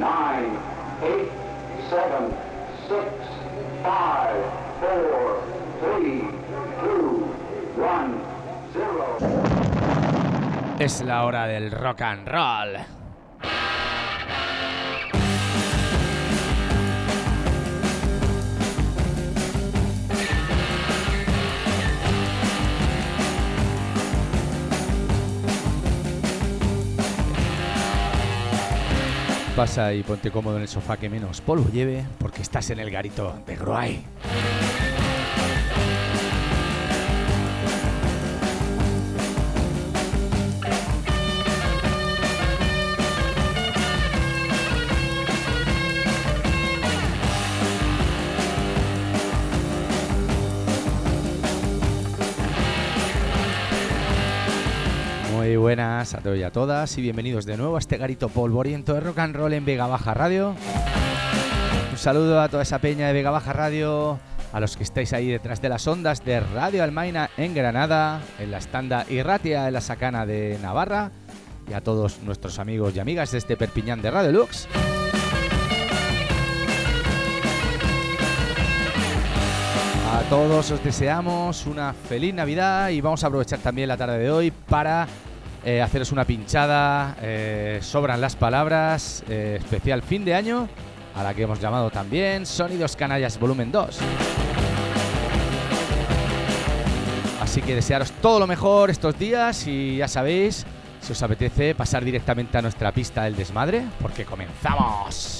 9, 8, 7, 6, 5, 4, 3, 2, 1, 0. Es la hora del rock and roll. Pasa y ponte cómodo en el sofá que menos polvo lleve, porque estás en el garito de Groay. Muy buenas a todos y a todas y bienvenidos de nuevo a este garito polvoriento de rock and roll en Vega Baja Radio. Un saludo a toda esa peña de Vega Baja Radio, a los que estáis ahí detrás de las ondas de Radio Almaina en Granada, en la Estanda Irratia en la Sacana de Navarra, y a todos nuestros amigos y amigas de este Perpiñán de Radio Lux. A todos os deseamos una feliz Navidad y vamos a aprovechar también la tarde de hoy para haceros una pinchada, sobran las palabras, especial fin de año, a la que hemos llamado también Sonidos Canallas Volumen 2. Así que desearos todo lo mejor estos días y ya sabéis, si os apetece pasar directamente a nuestra pista del desmadre, porque comenzamos.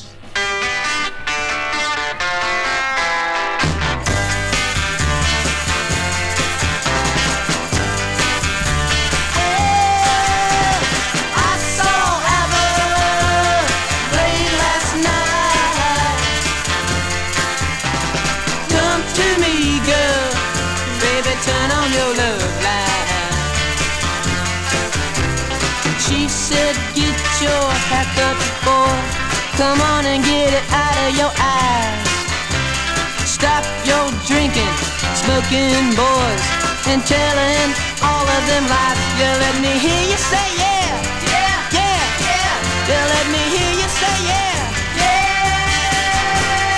Your hack up, boy. Come on and get it out of your eyes. Stop your drinking, smoking, boys, and telling all of them lies. Yeah, let me hear you say yeah, yeah, yeah, yeah. Yeah, let me hear you say yeah, yeah.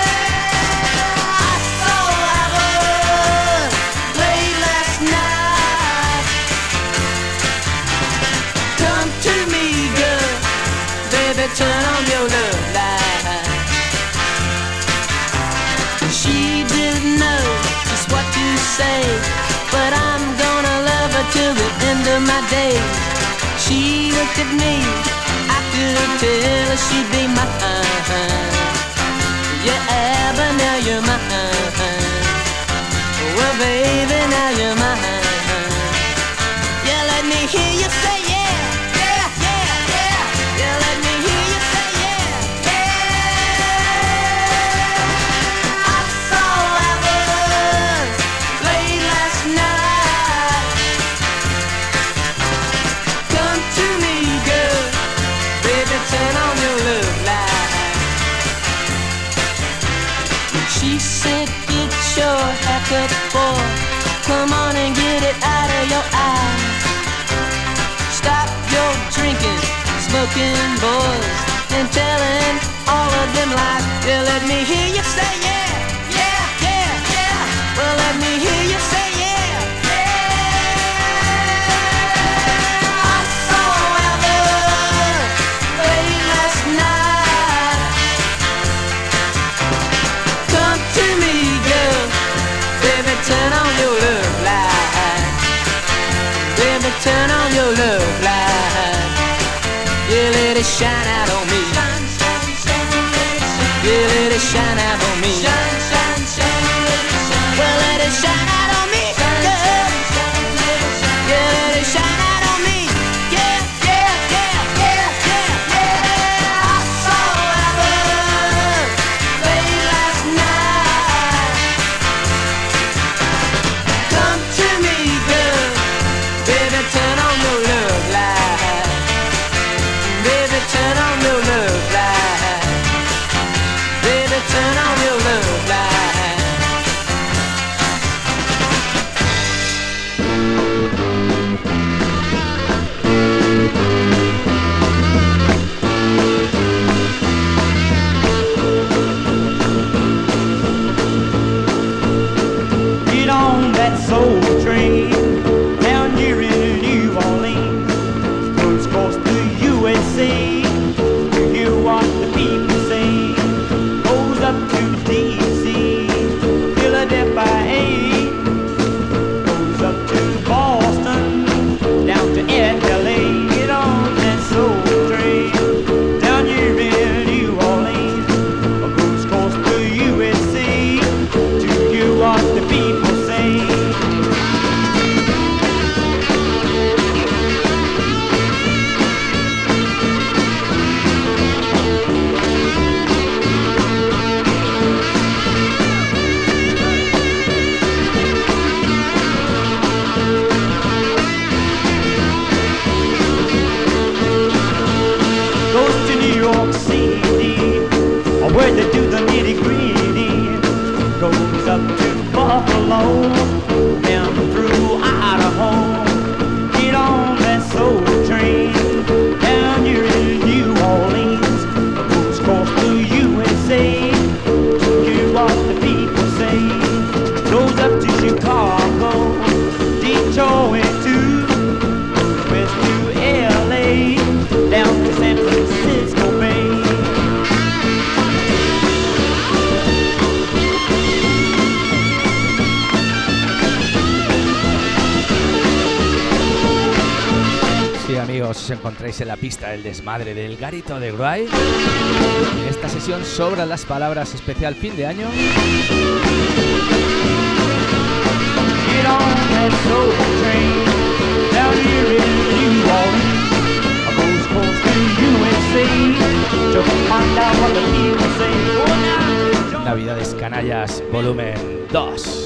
I saw Aaron late last night. Come to me, girl. Baby, turn on your love light. She didn't know just what to say, but I'm gonna love her till the end of my days. She looked at me, I could tell her she'd be mine. Yeah, but now you're mine. Well, baby, now you're mine. Yeah, let me hear you say yeah. Haircut, boy, come on and get it out of your eyes. Stop your drinking, smoking, boys, and telling all of them lies. Yeah, let me hear you say yeah, yeah, yeah, yeah. Well, let me hear you say yeah, yeah. I saw Albert late last night. Come to me, girl. Baby, turn on your love light. Baby, turn on your love light. Yeah, let it shine out on me. Yeah, let it shine out on me. Well, let it shine out on me, girl. Yeah, let it shine out on me. Yeah, yeah, yeah, yeah, yeah, yeah. I saw Albert late last night. Come to me, girl. Baby, turn on your love light. Baby, turn on your love light. Baby, turn on your love light. encontráis en la pista del desmadre del Garito de Gruay. En esta sesión sobran las palabras especial fin de año. Get on that soul train down here in New Orleans. I goes close to UNC to find out what the people say. Navidades Canallas, volumen 2.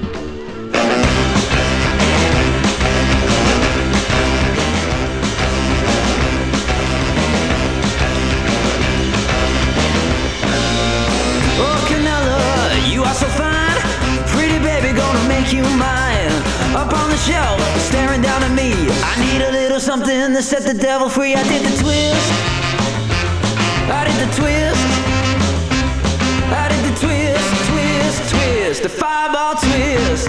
Oh, Canella, you are so fine. Pretty baby, gonna make you mine. Up on the shelf, staring down at me. I need a little something to set the devil free. I did the twist. I did the twist. I did the twist, twist, twist. The fireball twist.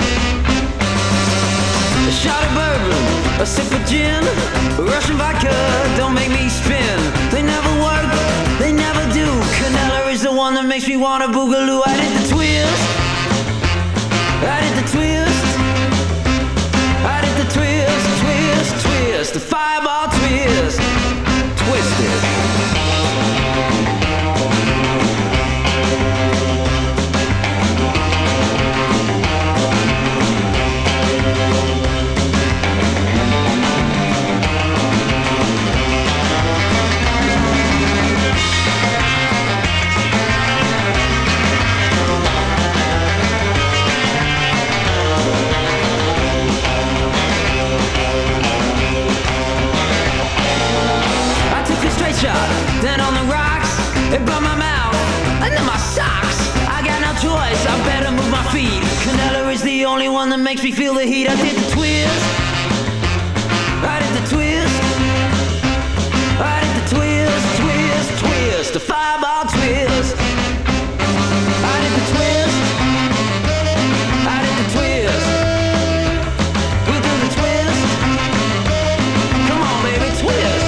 A shot of bourbon, a sip of gin, Russian vodka, don't make me spin. They never work, they never do. Canella is the one that makes me wanna boogaloo. I did the twist, I did the twist, I did the twist, twist, twist. The fireball twist, twisted. Then on the rocks, it burned my mouth, and then my socks. I got no choice, I better move my feet. Canella is the only one that makes me feel the heat. I did the twist, I did the twist, I did the twist, twist, twist. The fireball twist. I did the twist, I did the twist. We'll do the twist. Come on, baby, twist.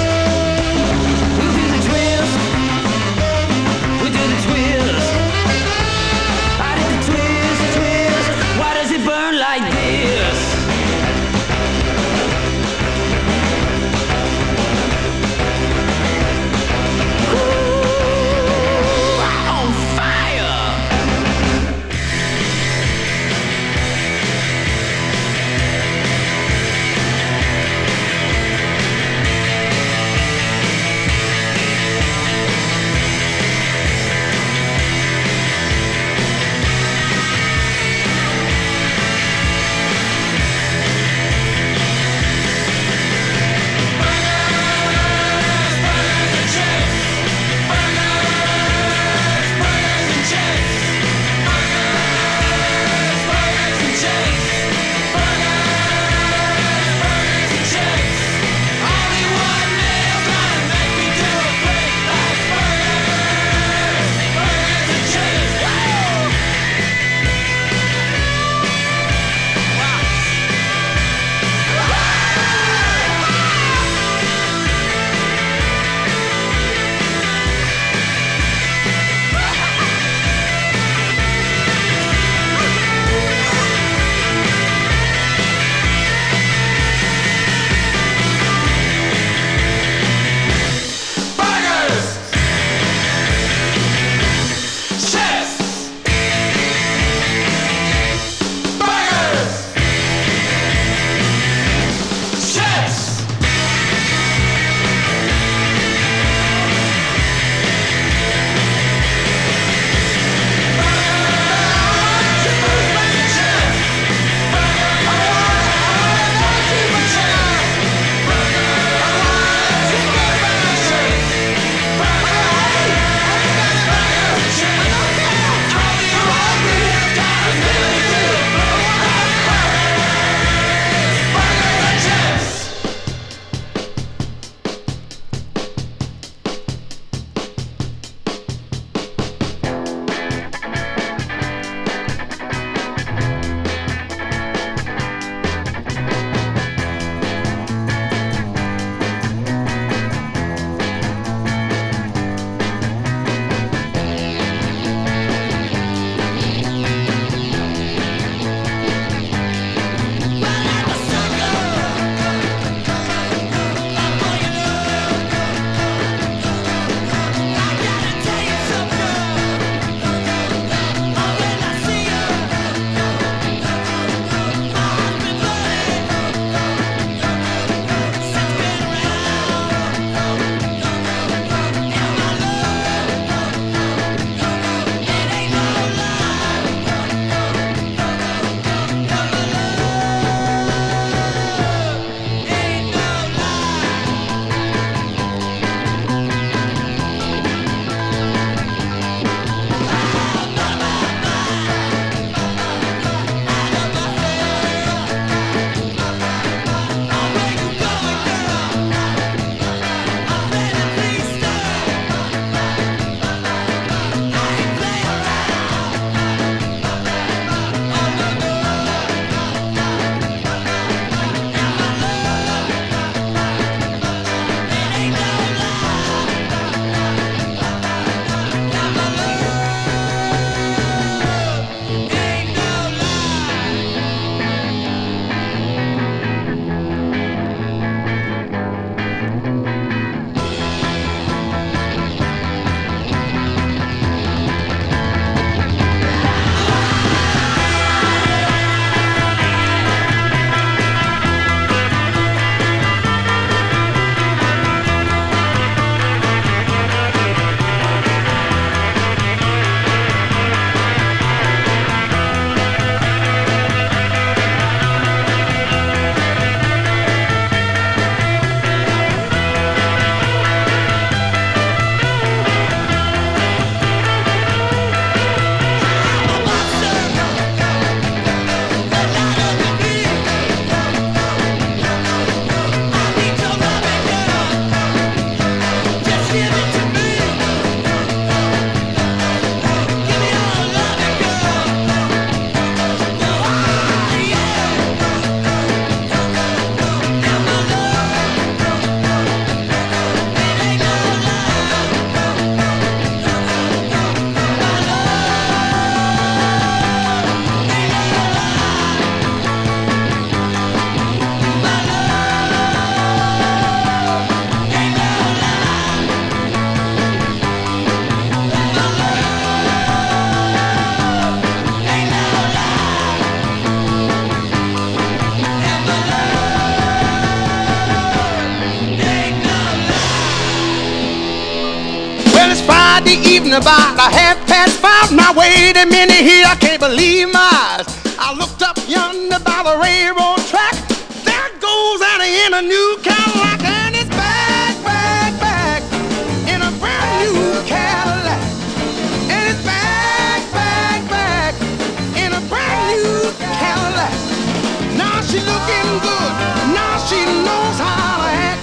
Well, it's Friday evening about 5:30. Now wait a minute here, I can't believe my eyes. I looked up yonder by the railroad track. There goes Annie in a new Cadillac, and it's back, back, back in a brand new Cadillac. And it's back, back, back in a brand new Cadillac. Now she looking good, now she knows how to act.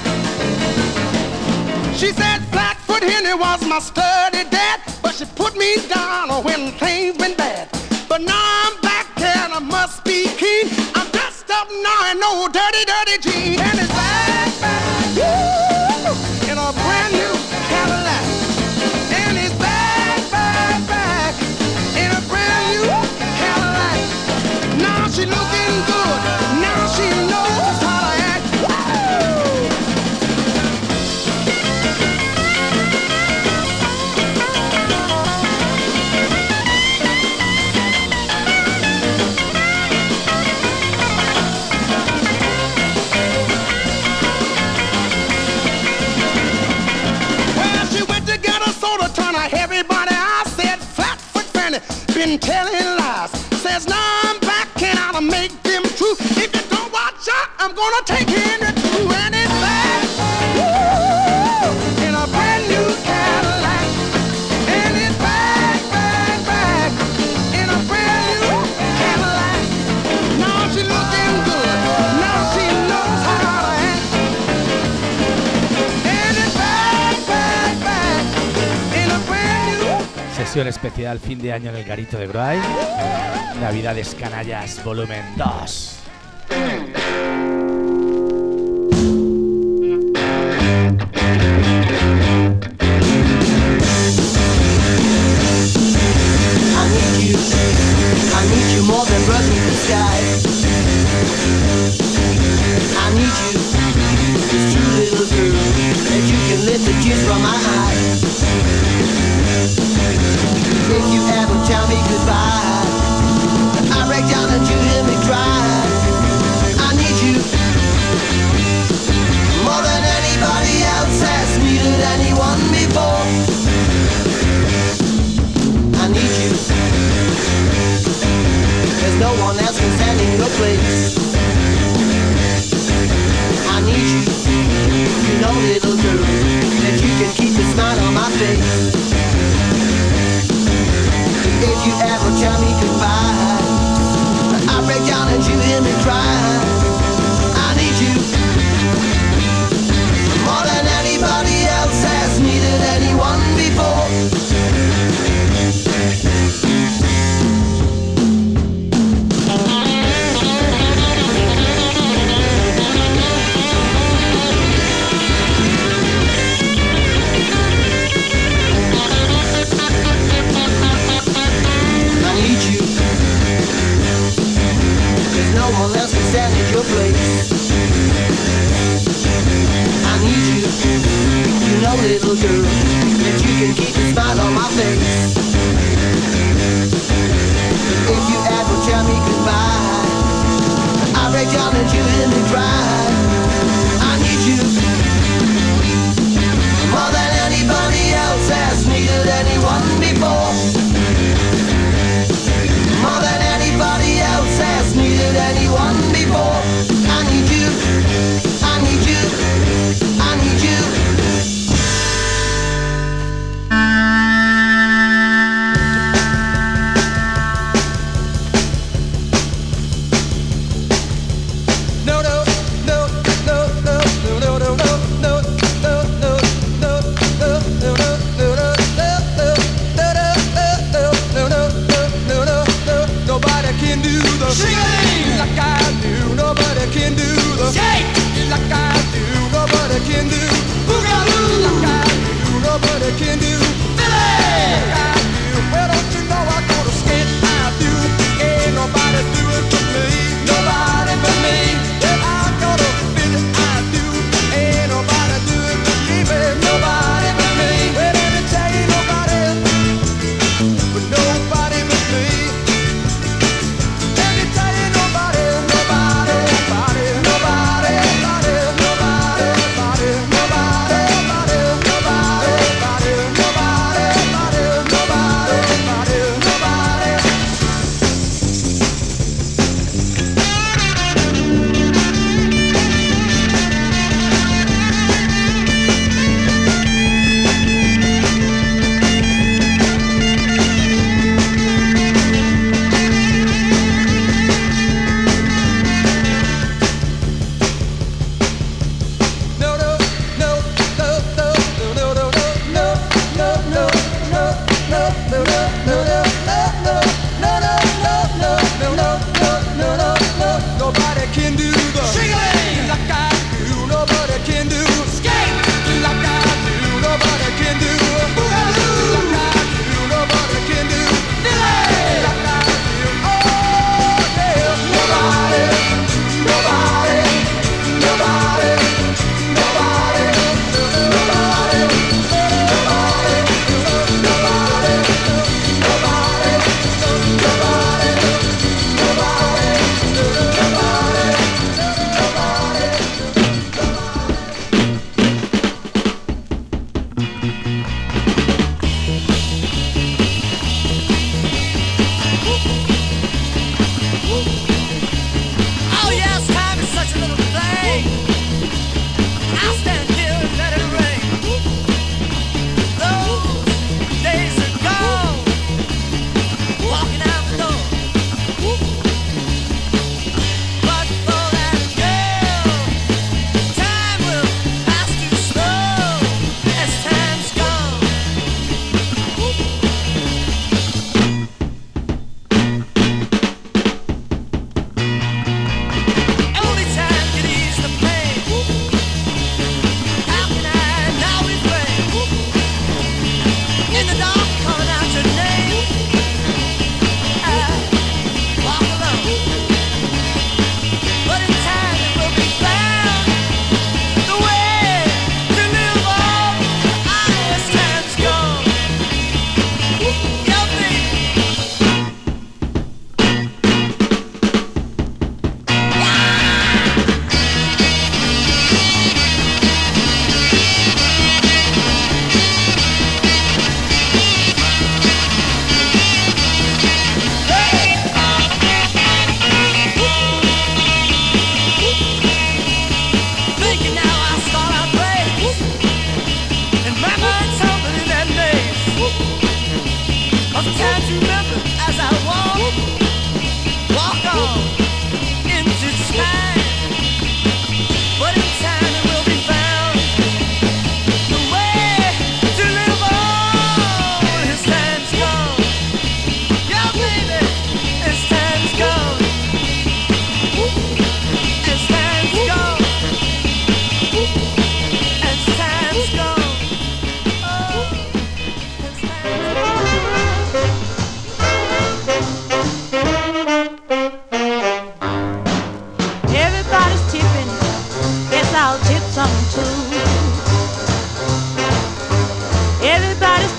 She said Blackfoot Henry was my study dad, but she put me down when things went bad. But now I'm back and I must be keen. I'm dressed up now in no dirty, dirty jeans. And it's back, back, woo, in a brand new Cadillac. And it's back, back, back in a brand new Cadillac. Now she looking good, now she knows how to act. Woo! Everybody I said Flatfoot Fanny been telling lies. Says now I'm back and I'll make them true. If you don't watch out, I'm gonna take Henry too. And it's back, woo, in a brand new Cadillac. And it's back, back, back in a brand new Cadillac. Now she looking good, now she knows how to act. And it's back, back, back in a brand new. Sesión especial fin de año en el Garito de Groay. Navidades Canallas volumen 2. I need you more than birds in the sky. I need you, this true little girl, that you can lift the tears from my eyes. If you ever tell me goodbye, I break down and you hear me cry. I need you more than anybody else has needed anyone before. I need you, there's no one else can stand in your place. I need you, you know little girl, that you can keep a smile on my face. If you ever tell me goodbye, I break down and you hear me cry. I need you more than anybody else has needed anyone before. No one else can stand in your place. I need you, you know little girl, that you can keep a smile on my face. If you ever tell me goodbye, I break down and you hear me cry. I need you more than anybody else has needed anyone before. More than anybody else has needed anyone before. I need you, I need you, I need you.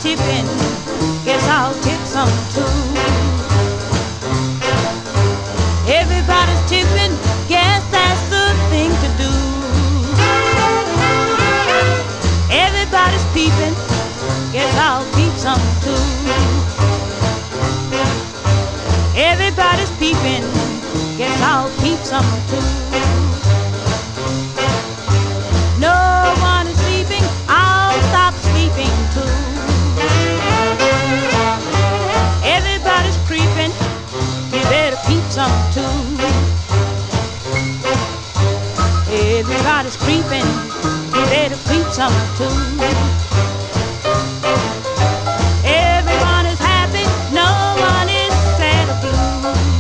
tipping, guess I'll tip some too. Everybody's tipping, guess that's the thing to do. Everybody's peeping, guess I'll peep some too. Everybody's peeping, guess I'll peep some too. No one is sleeping, I'll stop sleeping too. Everybody's creeping, you better peep some too. Everybody's creeping, you better creep some too. Everyone is happy, no one is sad or blue.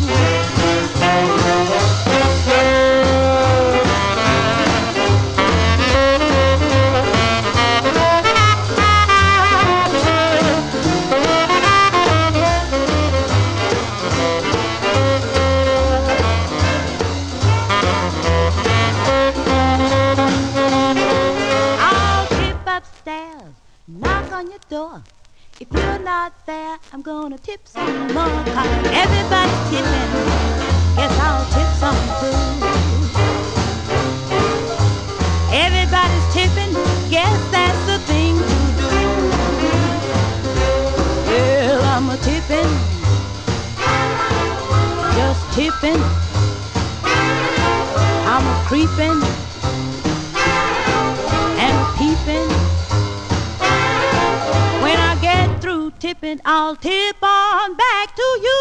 Knock on your door. If you're not there, I'm gonna tip some more. Everybody's tipping, guess I'll tip some too. Everybody's tipping, guess that's the thing to do. Well, I'm a tipping, just tipping. I'm a creeping and a peeping. When I get through tipping, I'll tip on back to you.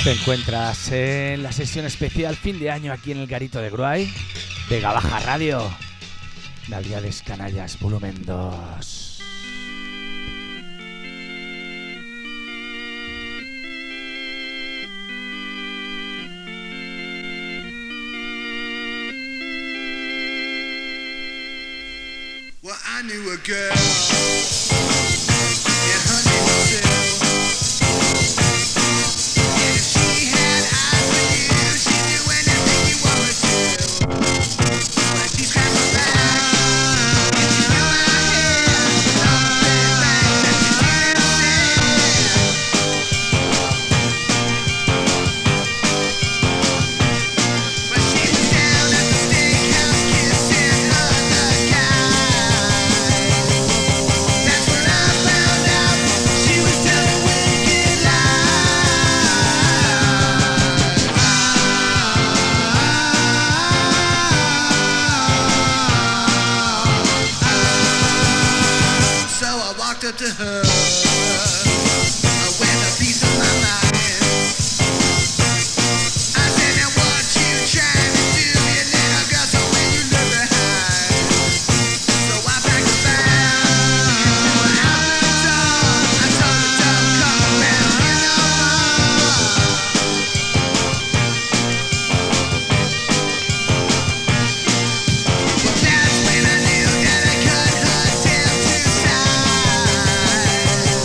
Te encuentras en la sesión especial fin de año aquí en el Garito de Gruay, Vega Baja Radio, Navidades Canallas Volumen 2. Well, I knew a girl in Huntington. And if she had eyes for you, she'd do anything you want her to. But she scratched my back, and she knew my head. All the things that she didn't say. But she was down at the steakhouse kissing other guys. That's when I found out she was telling wicked lies. So I walked up to her with a piece of my mind. I said, now what you trying to do, you little girl, so when you look behind. So I packed a bag and we were out the door. I told her, don't come around here no more. Well, that's when I knew that I cut her down to size.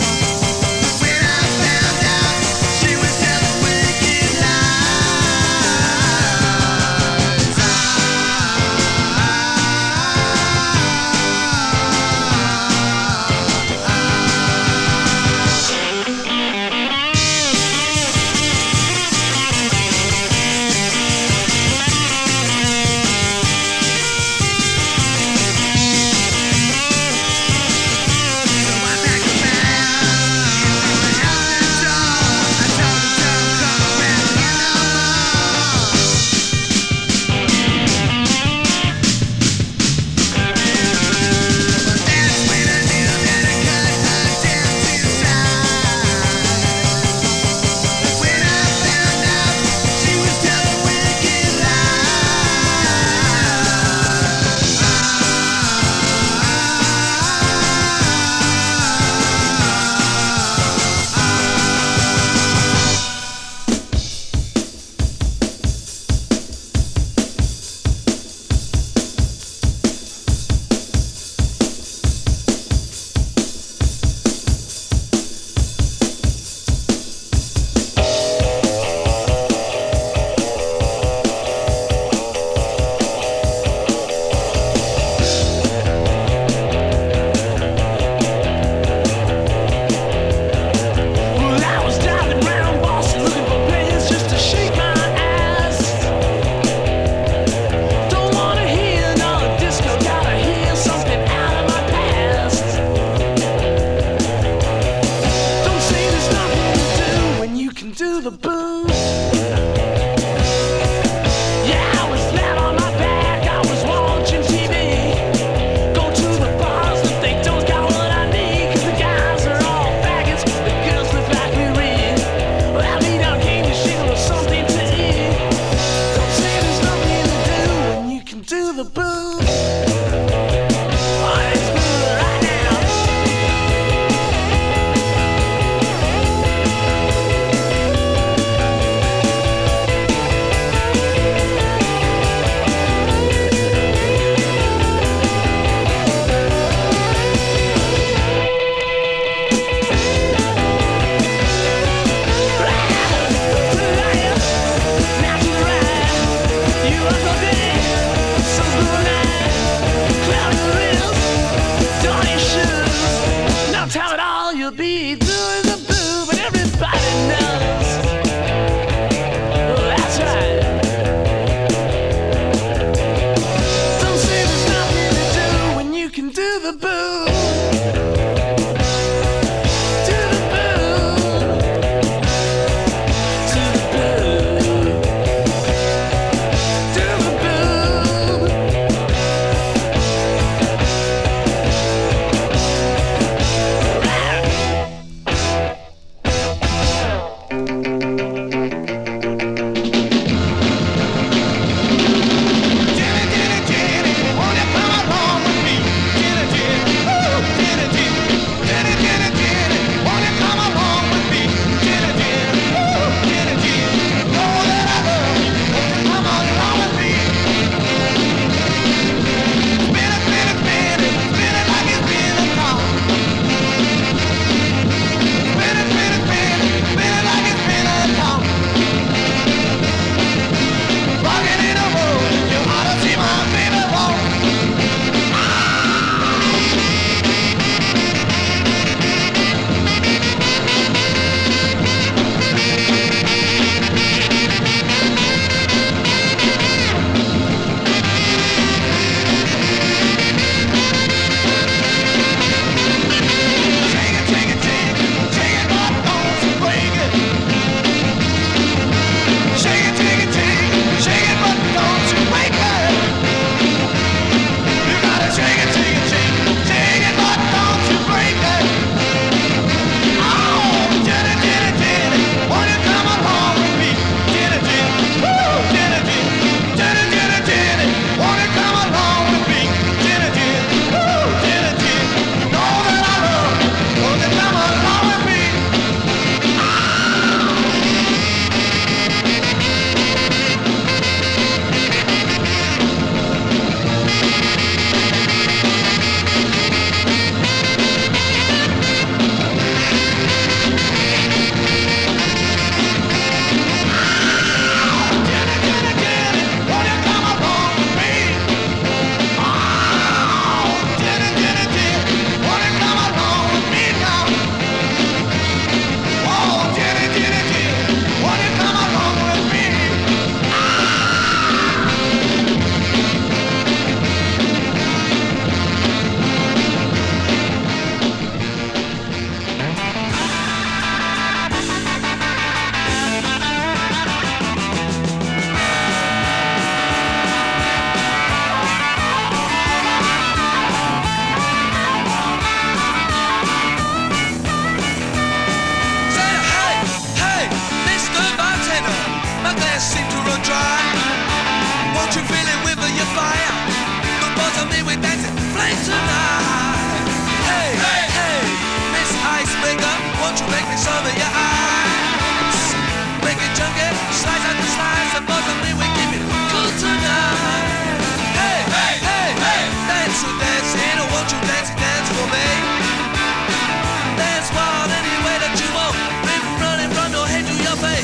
me some of your eyes. Make it chunky, slice after slice, and possibly we keep it cool tonight. Hey, hey, hey, hey, dance to dancing, won't you dance for me? Dance wild any way that you want, rip, running from your head to your face.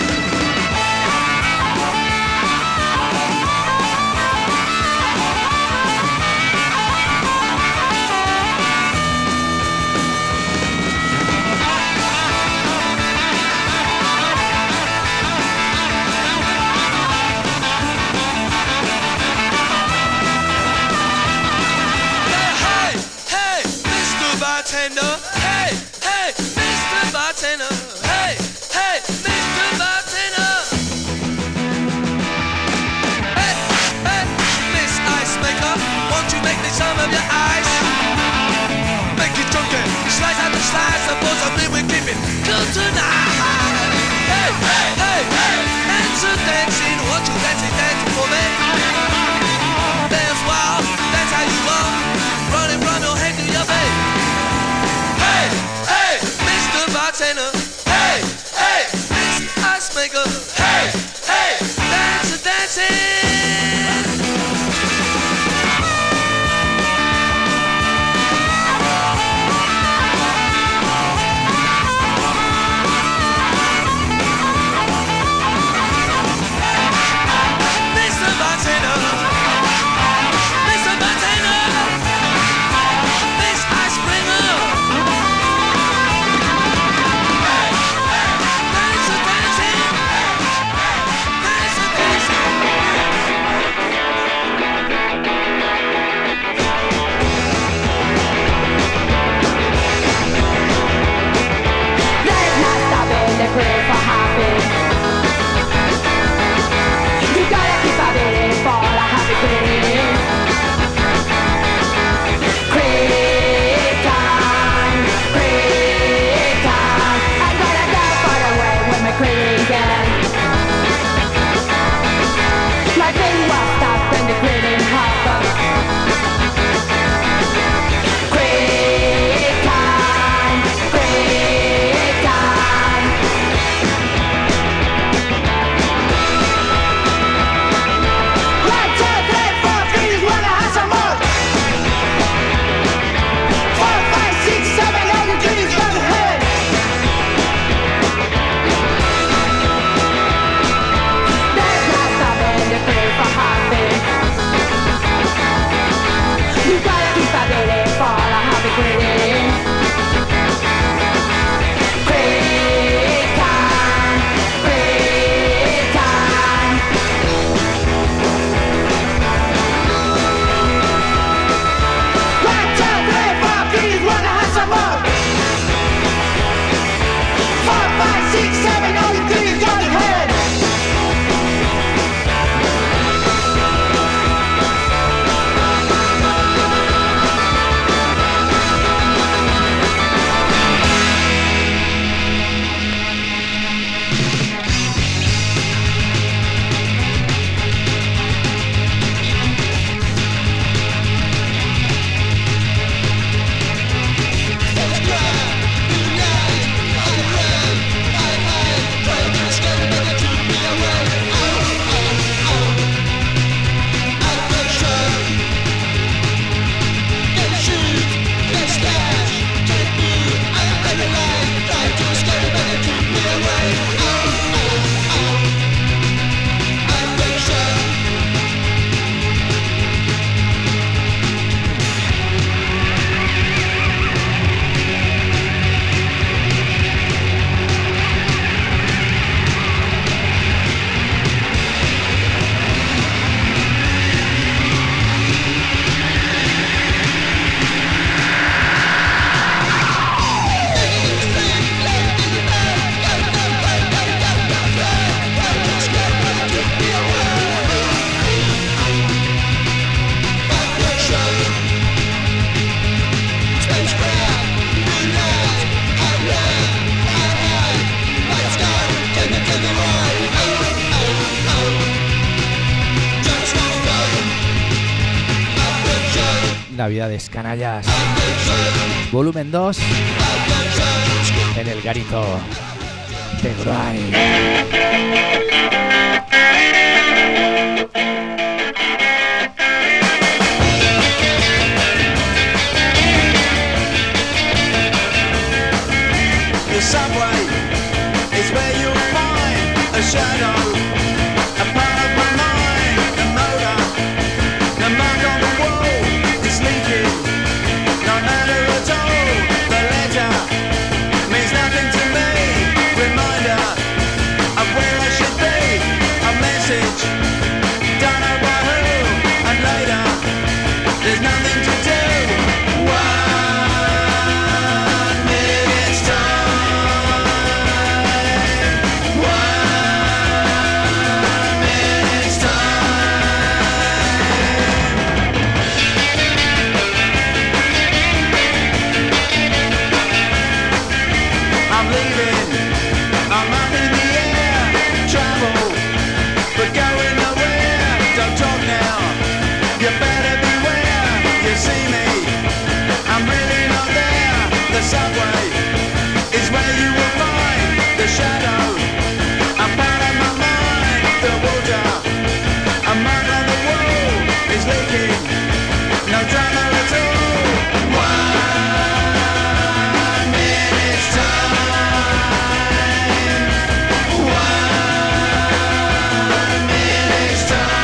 Bartender, hey, hey, Mr. Bartender, hey, hey, Mr. Bartender. Hey, hey, Miss Ice Maker, won't you make me some of your ice? Make it drunken, slice after slice, supposedly we keep it cool tonight. Hey, hey, hey, hey, dance dancing, won't you dancing for me? Dance wild, dance how you want, running from your head to your face. Hey, hey, Mr. Bartender. Hey, hey, Miss Ice Maker. Hey, hey, dancing. Mr. Bartender. Mr. Bartender. Miss Ice Bringer. Pray for happy. You gotta keep a bidding for a happy queen. Creek time. I'm gonna go far away with my creek again. Life in West up in the green harbor. Creek time. 1, 2, 3, 4, please wanna have some more. 4, 5, 6, 7, all the dreams from the head. There's no stopping the pray for happy. You gotta keep a bidding for a happy queen. Creek time. 1, 2, 3, 4, please wanna have some more. 4, 5, 6, 7, all the dreams from the head. Navidades canallas. Volumen 2. en el garito de Grind. The subway is where you'll find a shadow, a part of my mind, a motor, the mark on the wall is leaking, no matter at all, the letter means nothing to me, reminder of where I should be, a message, don't know by who, and later, there's nothing to do. Subway is where you will find the shadow, a part of my mind, the water, a mark on the wall is leaking, no drama at all. 1 minute's time, 1 minute's time.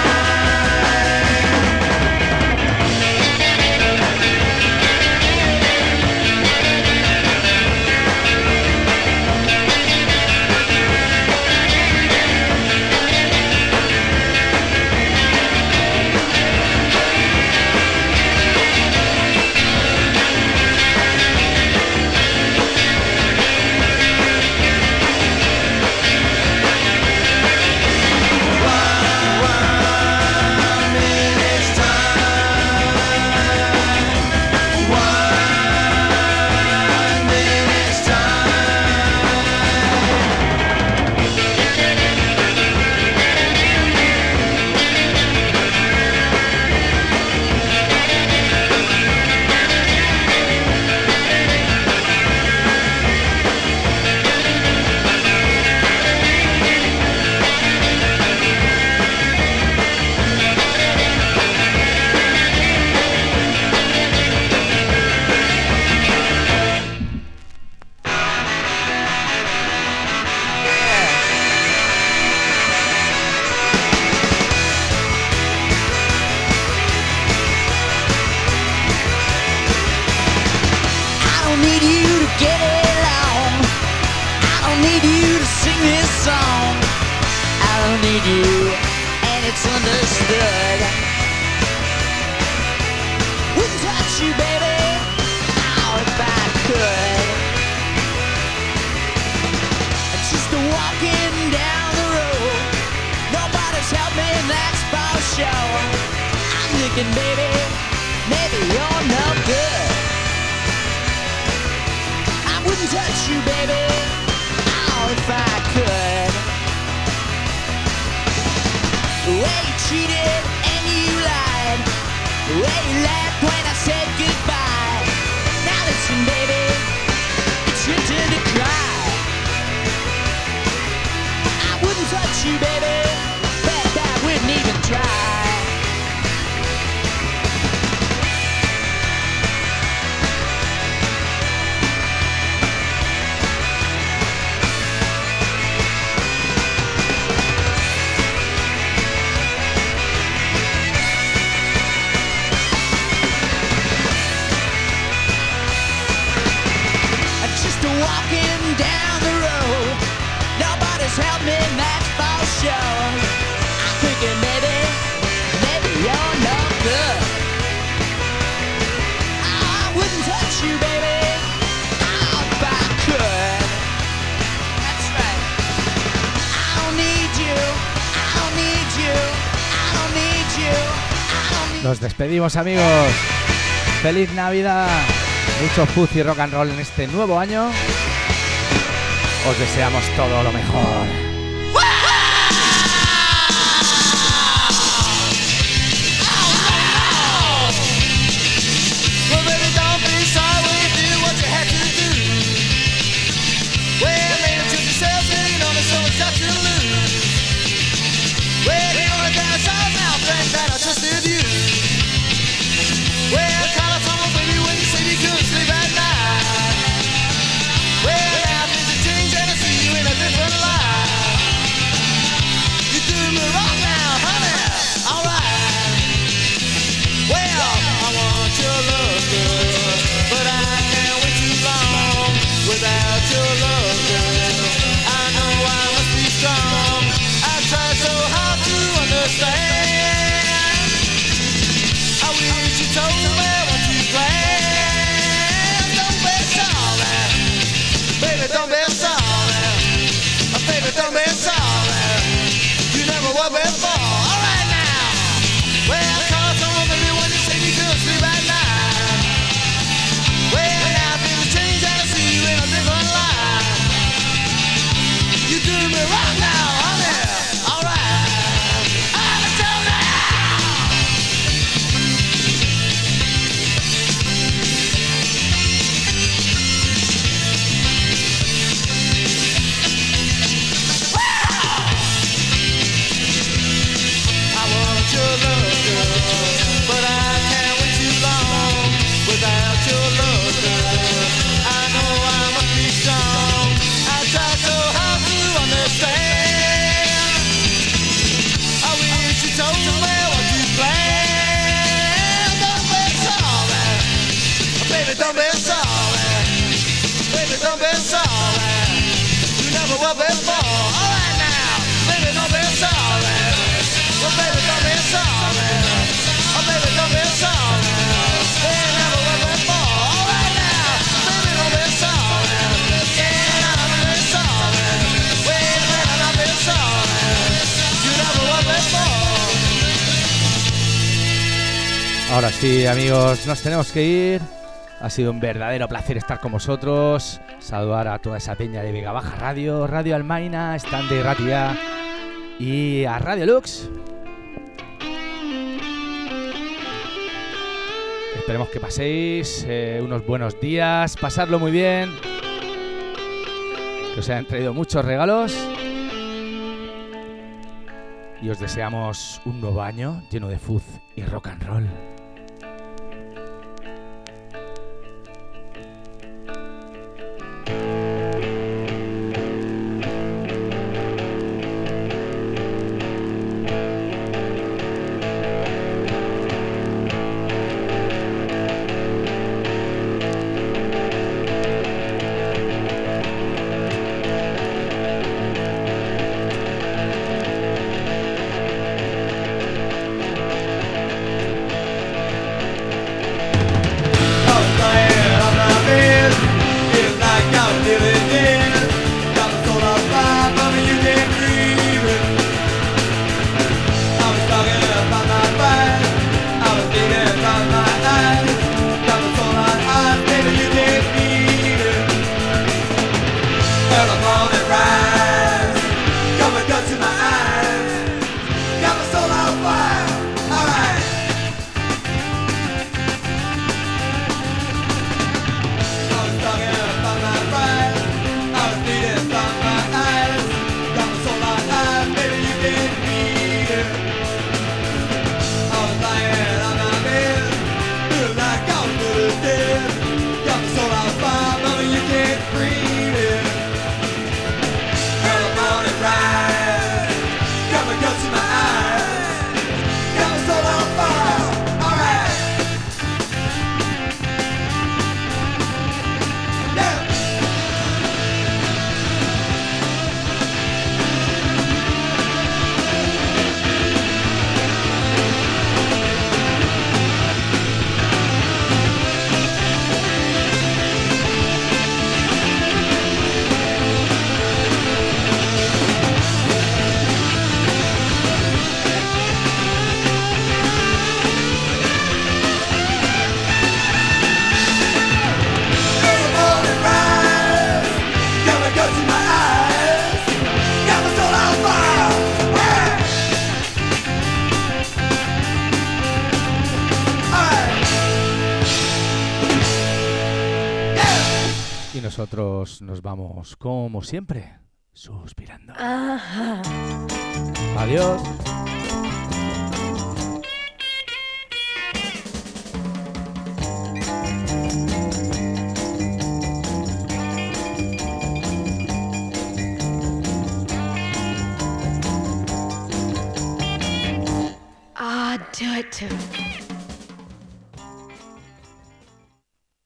Nos despedimos, amigos. Feliz Navidad. Mucho fuzz y rock and roll en este nuevo año. Os deseamos todo lo mejor. Ahora sí, amigos, nos tenemos que ir. Ha sido un verdadero placer estar con vosotros. Saludar a toda esa peña de Vega Baja Radio, Radio Almaina, Stand de Ratia y a Radio Lux. Esperemos que paséis unos buenos días, pasarlo muy bien, que os hayan traído muchos regalos y os deseamos un nuevo año lleno de fuzz y rock and roll. Nosotros nos vamos, como siempre, suspirando. Ajá. Adiós. Ah, do it too.